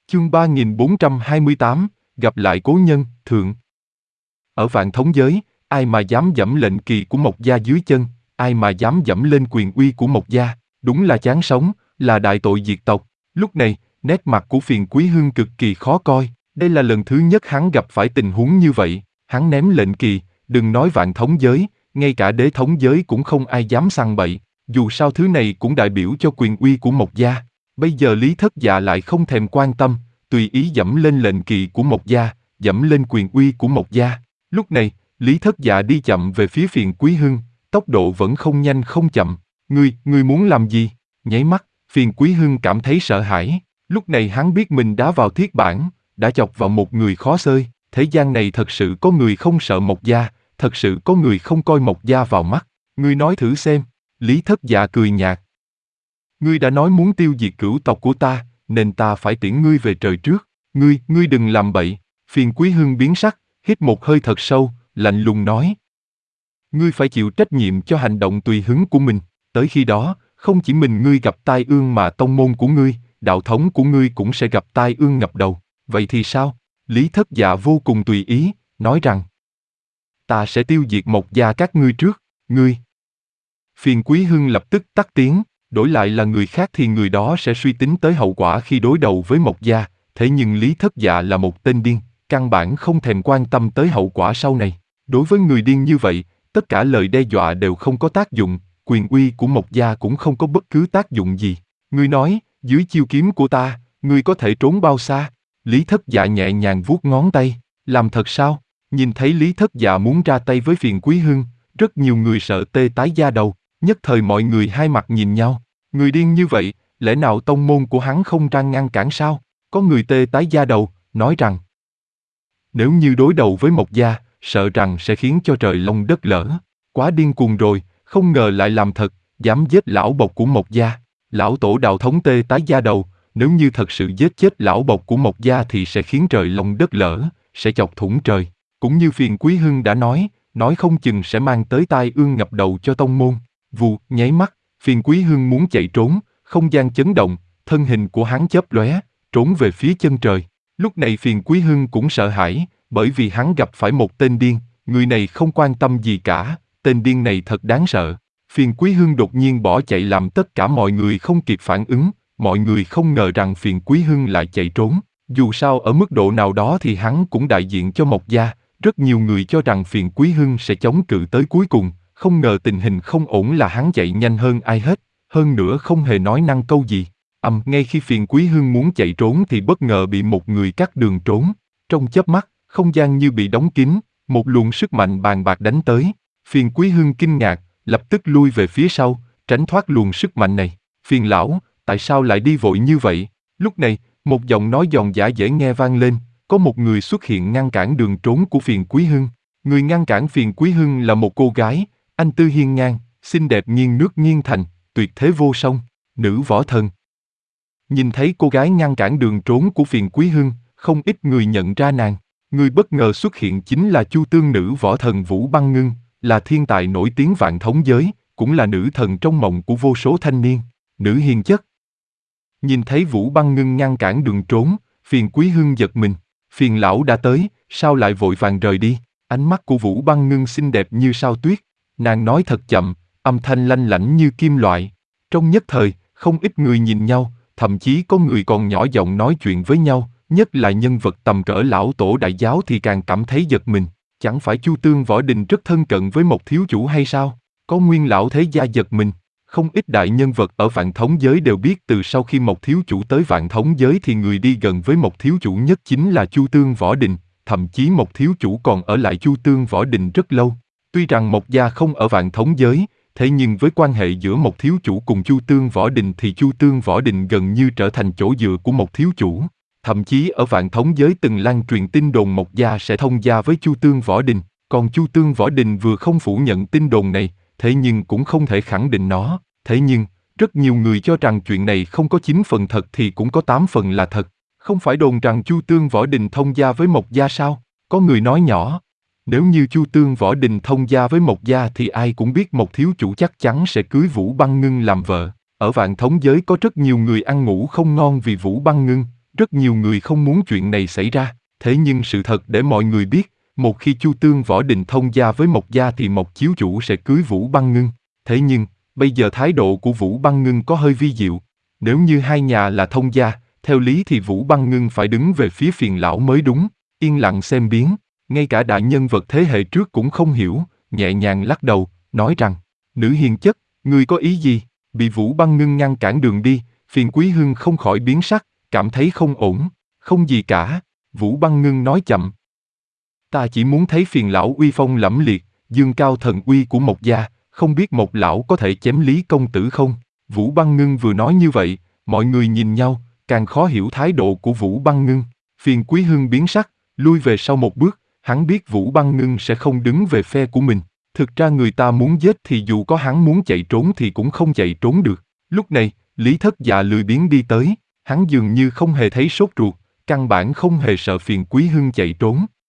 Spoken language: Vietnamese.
Chương 3428, gặp lại cố nhân, thượng. Ở Vạn Thống Giới, ai mà dám dẫm lệnh kỳ của Mộc gia dưới chân, ai mà dám dẫm lên quyền uy của Mộc gia, đúng là chán sống, là đại tội diệt tộc. Lúc này, nét mặt của Phiền Quý Hưng cực kỳ khó coi, đây là lần thứ nhất hắn gặp phải tình huống như vậy, hắn ném lệnh kỳ, đừng nói Vạn Thống Giới, ngay cả Đế Thống Giới cũng không ai dám sằng bậy, dù sao thứ này cũng đại biểu cho quyền uy của Mộc gia. Bây giờ Lý Thất Dạ lại không thèm quan tâm, tùy ý dẫm lên lệnh kỳ của Mộc gia, dẫm lên quyền uy của Mộc gia. Lúc này, Lý Thất Dạ đi chậm về phía Phiền Quý Hưng, tốc độ vẫn không nhanh không chậm. Ngươi muốn làm gì? Nháy mắt, Phiền Quý Hưng cảm thấy sợ hãi. Lúc này hắn biết mình đá vào thiết bản, đã chọc vào một người khó xơi. Thế gian này thật sự có người không sợ Mộc gia, thật sự có người không coi Mộc gia vào mắt. Ngươi nói thử xem. Lý Thất Dạ cười nhạt. Ngươi đã nói muốn tiêu diệt cửu tộc của ta, nên ta phải tiễn ngươi về trời trước. Ngươi đừng làm bậy. Phiền Quý Hưng biến sắc, hít một hơi thật sâu, lạnh lùng nói. Ngươi phải chịu trách nhiệm cho hành động tùy hứng của mình. Tới khi đó, không chỉ mình ngươi gặp tai ương mà tông môn của ngươi, đạo thống của ngươi cũng sẽ gặp tai ương ngập đầu. Vậy thì sao? Lý Thất Dạ vô cùng tùy ý, nói rằng. Ta sẽ tiêu diệt Mộc gia các ngươi trước, ngươi. Phiền Quý Hưng lập tức tắt tiếng. Đổi lại là người khác thì người đó sẽ suy tính tới hậu quả khi đối đầu với Mộc gia, thế nhưng Lý Thất Dạ là một tên điên, căn bản không thèm quan tâm tới hậu quả sau này. Đối với người điên như vậy, tất cả lời đe dọa đều không có tác dụng, quyền uy của Mộc gia cũng không có bất cứ tác dụng gì. Ngươi nói, dưới chiêu kiếm của ta, ngươi có thể trốn bao xa? Lý Thất Dạ nhẹ nhàng vuốt ngón tay, làm thật sao? Nhìn thấy Lý Thất Dạ muốn ra tay với Phiền Quý Hưng, rất nhiều người sợ tê tái da đầu. Nhất thời mọi người hai mặt nhìn nhau, người điên như vậy, lẽ nào tông môn của hắn không ra ngăn cản sao? Có người tê tái da đầu, nói rằng nếu như đối đầu với Mộc gia, sợ rằng sẽ khiến cho trời long đất lở. Quá điên cuồng rồi, không ngờ lại làm thật, dám giết lão bộc của Mộc gia. Lão tổ đạo thống tê tái da đầu, nếu như thật sự giết chết lão bộc của Mộc gia thì sẽ khiến trời long đất lở, sẽ chọc thủng trời. Cũng như Phiền Quý Hưng đã nói không chừng sẽ mang tới tai ương ngập đầu cho tông môn. Vù, nháy mắt, Phiền Quý Hưng muốn chạy trốn, không gian chấn động, thân hình của hắn chớp lóe, trốn về phía chân trời. Lúc này Phiền Quý Hưng cũng sợ hãi, bởi vì hắn gặp phải một tên điên, người này không quan tâm gì cả, tên điên này thật đáng sợ. Phiền Quý Hưng đột nhiên bỏ chạy làm tất cả mọi người không kịp phản ứng, mọi người không ngờ rằng Phiền Quý Hưng lại chạy trốn. Dù sao ở mức độ nào đó thì hắn cũng đại diện cho Mộc gia, rất nhiều người cho rằng Phiền Quý Hưng sẽ chống cự tới cuối cùng. Không ngờ tình hình không ổn là hắn chạy nhanh hơn ai hết, hơn nữa không hề nói năng câu gì. Ngay khi Phiền Quý Hưng muốn chạy trốn thì bất ngờ bị một người cắt đường trốn. Trong chớp mắt, không gian như bị đóng kín, một luồng sức mạnh bàng bạc đánh tới. Phiền Quý Hưng kinh ngạc, lập tức lui về phía sau, tránh thoát luồng sức mạnh này. Phiền lão, tại sao lại đi vội như vậy? Lúc này, một giọng nói giòn giã dễ nghe vang lên, có một người xuất hiện ngăn cản đường trốn của Phiền Quý Hưng. Người ngăn cản Phiền Quý Hưng là một cô gái, anh tư hiên ngang, xinh đẹp nghiêng nước nghiêng thành, tuyệt thế vô song, nữ võ thần. Nhìn thấy cô gái ngăn cản đường trốn của Phiền Quý Hưng, không ít người nhận ra nàng. Người bất ngờ xuất hiện chính là Chu Tương nữ võ thần Vũ Băng Ngưng, là thiên tài nổi tiếng Vạn Thống Giới, cũng là nữ thần trong mộng của vô số thanh niên, nữ hiền chất. Nhìn thấy Vũ Băng Ngưng ngăn cản đường trốn, Phiền Quý Hưng giật mình. Phiền lão đã tới, sao lại vội vàng rời đi? Ánh mắt của Vũ Băng Ngưng xinh đẹp như sao tuyết. Nàng nói thật chậm, âm thanh lanh lảnh như kim loại. Trong nhất thời, không ít người nhìn nhau, thậm chí có người còn nhỏ giọng nói chuyện với nhau, nhất là nhân vật tầm cỡ lão tổ đại giáo thì càng cảm thấy giật mình. Chẳng phải Chu Tương Võ Đình rất thân cận với Mộc thiếu chủ hay sao? Có Nguyên lão thế gia giật mình. Không ít đại nhân vật ở Vạn Thống Giới đều biết từ sau khi Mộc thiếu chủ tới Vạn Thống Giới thì người đi gần với Mộc thiếu chủ nhất chính là Chu Tương Võ Đình, thậm chí Mộc thiếu chủ còn ở lại Chu Tương Võ Đình rất lâu. Tuy rằng Mộc gia không ở Vạn Thống Giới, thế nhưng với quan hệ giữa Mộc thiếu chủ cùng Chu Tương Võ Đình thì Chu Tương Võ Đình gần như trở thành chỗ dựa của Mộc thiếu chủ. Thậm chí ở Vạn Thống Giới từng lan truyền tin đồn Mộc gia sẽ thông gia với Chu Tương Võ Đình, còn Chu Tương Võ Đình vừa không phủ nhận tin đồn này, thế nhưng cũng không thể khẳng định nó. Thế nhưng, rất nhiều người cho rằng chuyện này không có 9 phần thật thì cũng có 8 phần là thật. Không phải đồn rằng Chu Tương Võ Đình thông gia với Mộc gia sao? Có người nói nhỏ. Nếu như Chu Tương Võ Đình thông gia với Mộc gia thì ai cũng biết Mộc thiếu chủ chắc chắn sẽ cưới Vũ Băng Ngưng làm vợ. Ở Vạn Thống Giới có rất nhiều người ăn ngủ không ngon vì Vũ Băng Ngưng, Rất nhiều người không muốn chuyện này xảy ra, thế nhưng sự thật để mọi người biết, một khi Chu Tương Võ Định thông gia với Mộc gia thì Mộc chiếu chủ sẽ cưới Vũ Băng Ngưng. Thế nhưng, bây giờ thái độ của Vũ Băng Ngưng có hơi vi diệu. Nếu như hai nhà là thông gia, theo lý thì Vũ Băng Ngưng phải đứng về phía Phiền lão mới đúng. Yên lặng xem biến, ngay cả đại nhân vật thế hệ trước cũng không hiểu, nhẹ nhàng lắc đầu, nói rằng, nữ hiền chất, ngươi có ý gì? Bị Vũ Băng Ngưng ngăn cản đường đi, Phiền Quý Hưng không khỏi biến sắc, cảm thấy không ổn. Không gì cả, Vũ Băng Ngưng nói chậm. Ta chỉ muốn thấy Phiền lão uy phong lẫm liệt, dương cao thần uy của Mộc gia, không biết Mộc lão có thể chém Lý công tử không? Vũ Băng Ngưng vừa nói như vậy, mọi người nhìn nhau, càng khó hiểu thái độ của Vũ Băng Ngưng. Phiền Quý Hưng biến sắc, lui về sau một bước, hắn biết Vũ Băng Ngưng sẽ không đứng về phe của mình. Thực ra người ta muốn giết thì dù có hắn muốn chạy trốn thì cũng không chạy trốn được. Lúc này, Lý Thất Dạ lười biếng đi tới, hắn dường như không hề thấy sốt ruột, căn bản không hề sợ Phiền Quý Hưng chạy trốn.